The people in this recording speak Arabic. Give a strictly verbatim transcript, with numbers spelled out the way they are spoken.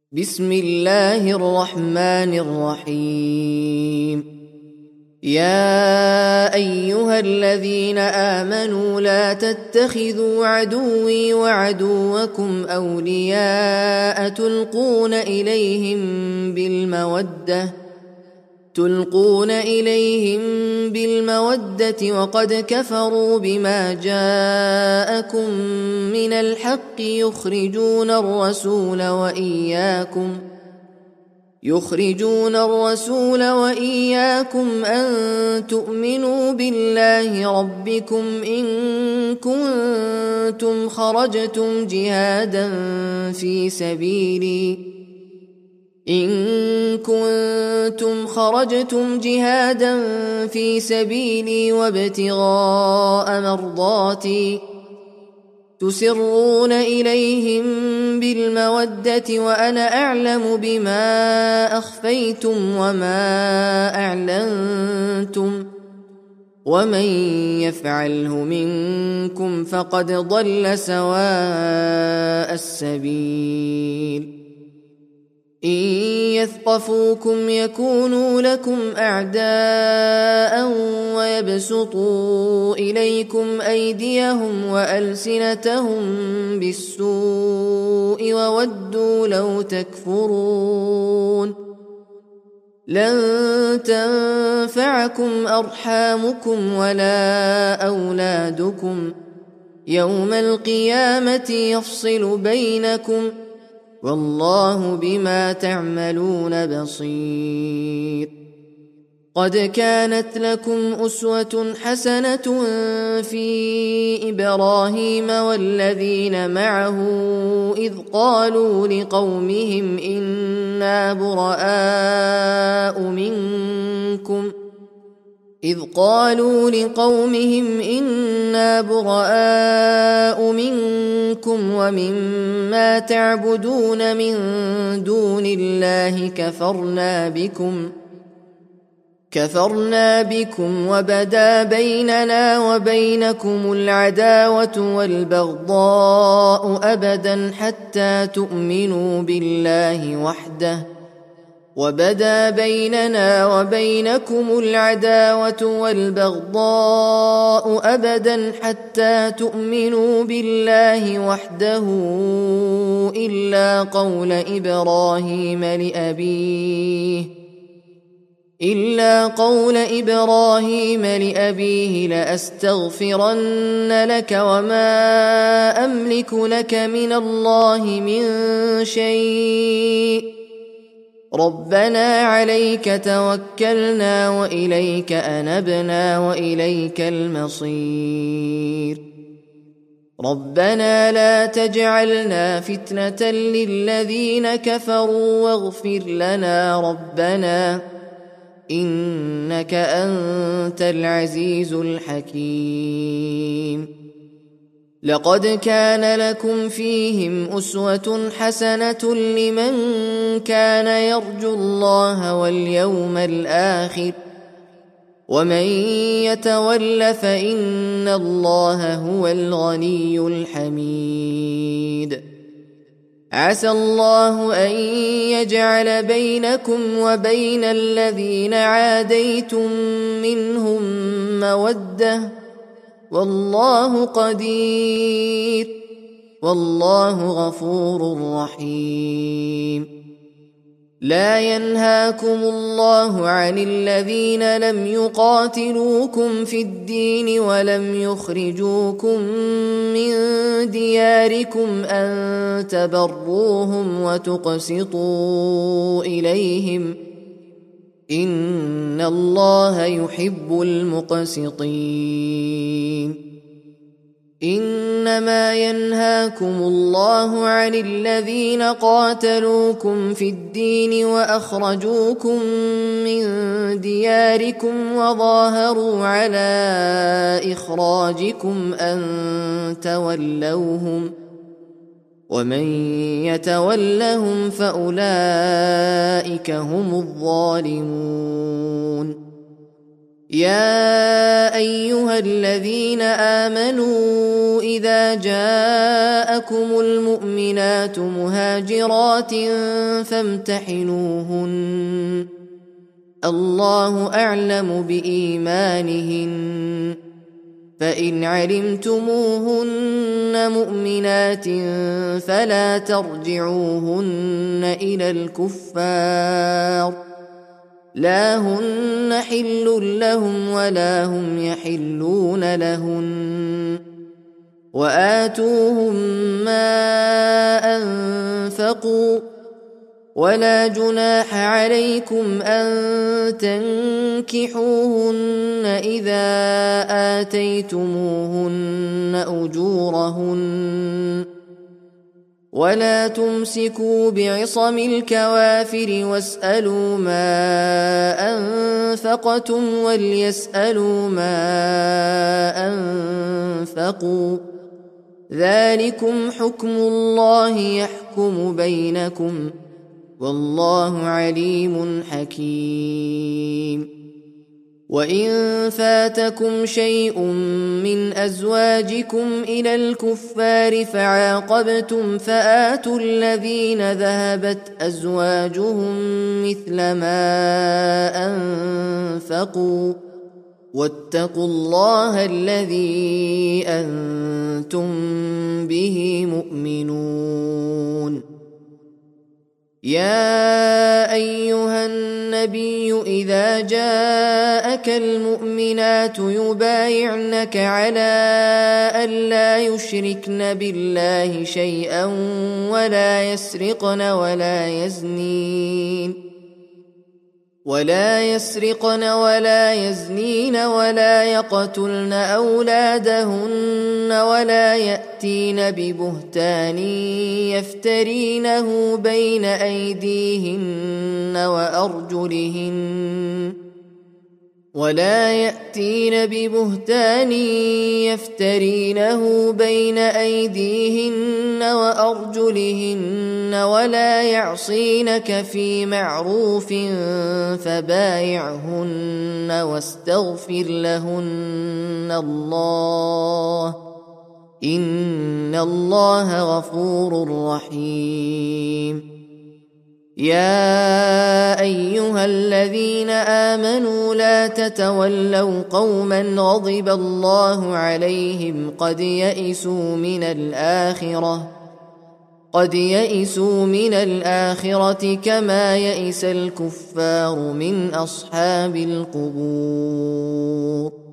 بسم الله الرحمن الرحيم. يا أيها الذين آمنوا لا تتخذوا عدوي وعدوكم أولياء تلقون إليهم بالمودة تلقون إليهم بالمودة وقد كفروا بما جاءكم من الحق يخرجون الرسول وإياكم يخرجون الرسول وإياكم أن تؤمنوا بالله ربكم إن كنتم خرجتم جهادا في سبيلي إن كنتم خرجتم جهادا في سبيلي وابتغاء مرضاتي تسرون إليهم بالمودة وأنا أعلم بما أخفيتم وما أعلنتم ومن يفعله منكم فقد ضل سواء السبيل. إن يثقفوكم يكونوا لكم أعداء ويبسطوا إليكم أيديهم وألسنتهم بالسوء وودوا لو تكفرون. لن تنفعكم أرحامكم ولا أولادكم يوم القيامة يفصل بينكم والله بما تعملون بصير. قد كانت لكم أسوة حسنة في إبراهيم والذين معه إذ قالوا لقومهم إنا براء منكم إذ قالوا لقومهم إنا براء منكم ومما تعبدون من دون الله كفرنا بكم كفرنا بكم وبدا بيننا وبينكم العداوة والبغضاء أبدا حتى تؤمنوا بالله وحده وبدا بيننا وبينكم العداوة والبغضاء أبدا حتى تؤمنوا بالله وحده إلا قول إبراهيم لأبيه إلا قول إبراهيم لأبيه لأستغفرن لك وما أملك لك من الله من شيء ربنا عليك توكلنا وإليك أنبنا وإليك المصير. ربنا لا تجعلنا فتنة للذين كفروا واغفر لنا ربنا إنك أنت العزيز الحكيم. لقد كان لكم فيهم أسوة حسنة لمن كان يرجو الله واليوم الآخر ومن يتول فإن الله هو الغني الحميد. عسى الله أن يجعل بينكم وبين الذين عاديتم منهم مودة والله قدير والله غفور رحيم. لا ينهاكم الله عن الذين لم يقاتلوكم في الدين ولم يخرجوكم من دياركم أن تبروهم وتقسطوا إليهم إن الله يحب المقسطين. إنما ينهاكم الله عن الذين قاتلوكم في الدين وأخرجوكم من دياركم وظاهروا على إخراجكم أن تولوهم ومن يتولهم فأولئك هم الظالمون. يا أيها الذين آمنوا إذا جاءكم المؤمنات مهاجرات فامتحنوهن الله أعلم بإيمانهن فإن علمتموهن مؤمنات فلا ترجعوهن إلى الكفار لا هن حل لهم ولا هم يحلون لهن وآتوهم ما أنفقوا ولا جناح عليكم أن تنكحوهن إذا آتيتموهن أجورهن ولا تمسكوا بعصم الكوافر واسألوا ما أنفقتم وليسألوا ما أنفقوا ذلكم حكم الله يحكم بينكم والله عليم حكيم وإن فاتكم شيء من أزواجكم إلى الكفار فعاقبتم فآتوا الذين ذهبت أزواجهم مثل ما أنفقوا واتقوا الله الذي أنتم به مؤمنون يا أيها النبي إذا جاءك المؤمنات يبايعنك على ألا يشركن بالله شيئا ولا يسرقن ولا يزنين ولا يسرقن ولا يزنين ولا يقتلن أولادهن ولا يأتين ببهتان يفترينه بين أيديهن وأرجلهن ولا يأتين ببهتان يفترينه بين أيديهن وأرجلهن ولا يعصينك في معروف فبايعهن واستغفر لهن الله إن الله غفور رحيم يا أيها الذين آمنوا لا تتولوا قوما غضب الله عليهم قد يئسوا من الآخرة قد يئسوا من الآخرة كما يئس الكفار من أصحاب القبور